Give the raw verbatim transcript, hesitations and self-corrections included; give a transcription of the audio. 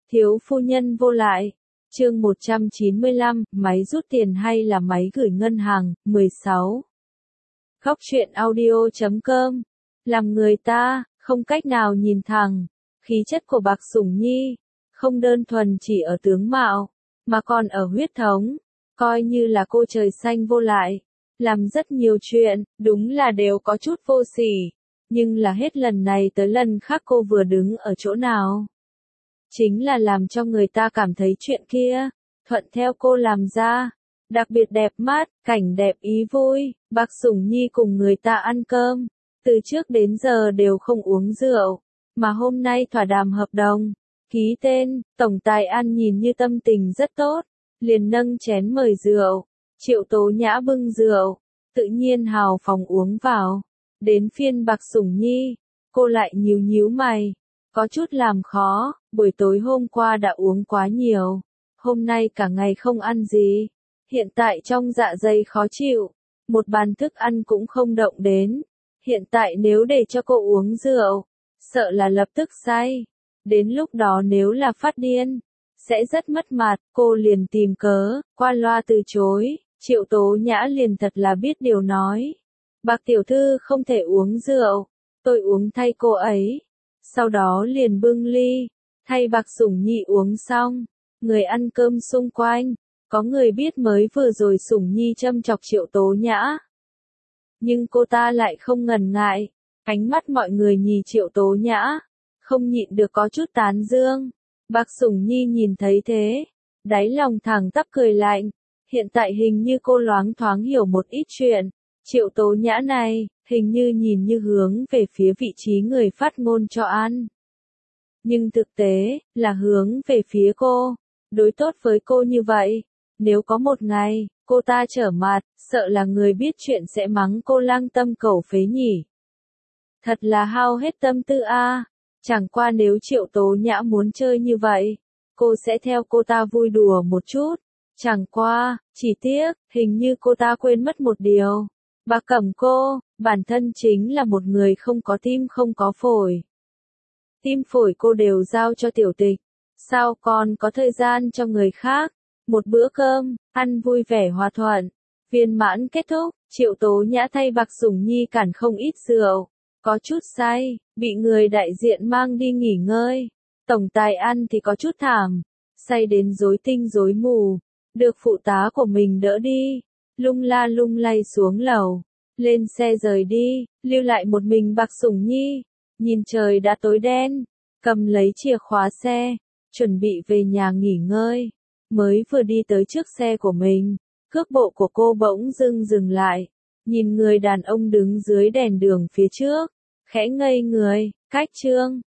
Thiếu phu nhân vô lại. Chương một trăm chín mươi lăm, máy rút tiền hay là máy gửi ngân hàng, mười sáu. Khóc chuyện audio chấm com. Làm người ta, không cách nào nhìn thẳng. Khí chất của Bạc Sủng Nhi, không đơn thuần chỉ ở tướng mạo, mà còn ở huyết thống. Coi như là cô trời xanh vô lại. Làm rất nhiều chuyện, đúng là đều có chút vô sỉ. Nhưng là hết lần này tới lần khác cô vừa đứng ở chỗ nào. Chính là làm cho người ta cảm thấy chuyện kia, thuận theo cô làm ra. Đặc biệt đẹp mắt, cảnh đẹp ý vui, Bạc Sủng Nhi cùng người ta ăn cơm. Từ trước đến giờ đều không uống rượu, mà hôm nay thỏa đàm hợp đồng. Ký tên, Tổng Tài An nhìn như tâm tình rất tốt, liền nâng chén mời rượu. Triệu Tố Nhã bưng rượu, tự nhiên hào phóng uống vào. Đến phiên Bạc Sủng Nhi, cô lại nhíu nhíu mày, có chút làm khó, buổi tối hôm qua đã uống quá nhiều, hôm nay cả ngày không ăn gì, hiện tại trong dạ dày khó chịu, một bàn thức ăn cũng không động đến, hiện tại nếu để cho cô uống rượu, sợ là lập tức say, đến lúc đó nếu là phát điên, sẽ rất mất mặt, cô liền tìm cớ, qua loa từ chối, Triệu Tố Nhã liền thật là biết điều nói. Bạc tiểu thư không thể uống rượu, tôi uống thay cô ấy. Sau đó liền bưng ly, thay Bạc Sủng Nhi uống xong, người ăn cơm xung quanh, có người biết mới vừa rồi Sủng Nhi châm chọc Triệu Tố Nhã. Nhưng cô ta lại không ngần ngại, ánh mắt mọi người nhìn Triệu Tố Nhã, không nhịn được có chút tán dương. Bạc Sủng Nhi nhìn thấy thế, đáy lòng thẳng tắp cười lạnh, hiện tại hình như cô loáng thoáng hiểu một ít chuyện. Triệu Tố Nhã này, hình như nhìn như hướng về phía vị trí người phát ngôn cho ăn. Nhưng thực tế, là hướng về phía cô, đối tốt với cô như vậy. Nếu có một ngày, cô ta trở mặt, sợ là người biết chuyện sẽ mắng cô lang tâm cầu phế nhỉ. Thật là hao hết tâm tư a. Chẳng qua nếu Triệu Tố Nhã muốn chơi như vậy, cô sẽ theo cô ta vui đùa một chút. Chẳng qua, chỉ tiếc, hình như cô ta quên mất một điều. Bạc Cẩm cô, bản thân chính là một người không có tim không có phổi. Tim phổi cô đều giao cho Tiểu Tịch, sao còn có thời gian cho người khác. Một bữa cơm, ăn vui vẻ hòa thuận, viên mãn kết thúc, Triệu Tố Nhã thay Bạc Sủng Nhi cản không ít rượu, có chút say, bị người đại diện mang đi nghỉ ngơi. Tổng Tài An thì có chút thảm, say đến rối tinh rối mù, được phụ tá của mình đỡ đi. Lung la lung lay xuống lầu, lên xe rời đi, lưu lại một mình Bạc Sủng Nhi, nhìn trời đã tối đen, cầm lấy chìa khóa xe, chuẩn bị về nhà nghỉ ngơi, mới vừa đi tới trước xe của mình, cước bộ của cô bỗng dưng dừng lại, nhìn người đàn ông đứng dưới đèn đường phía trước, khẽ ngây người, cách Trương,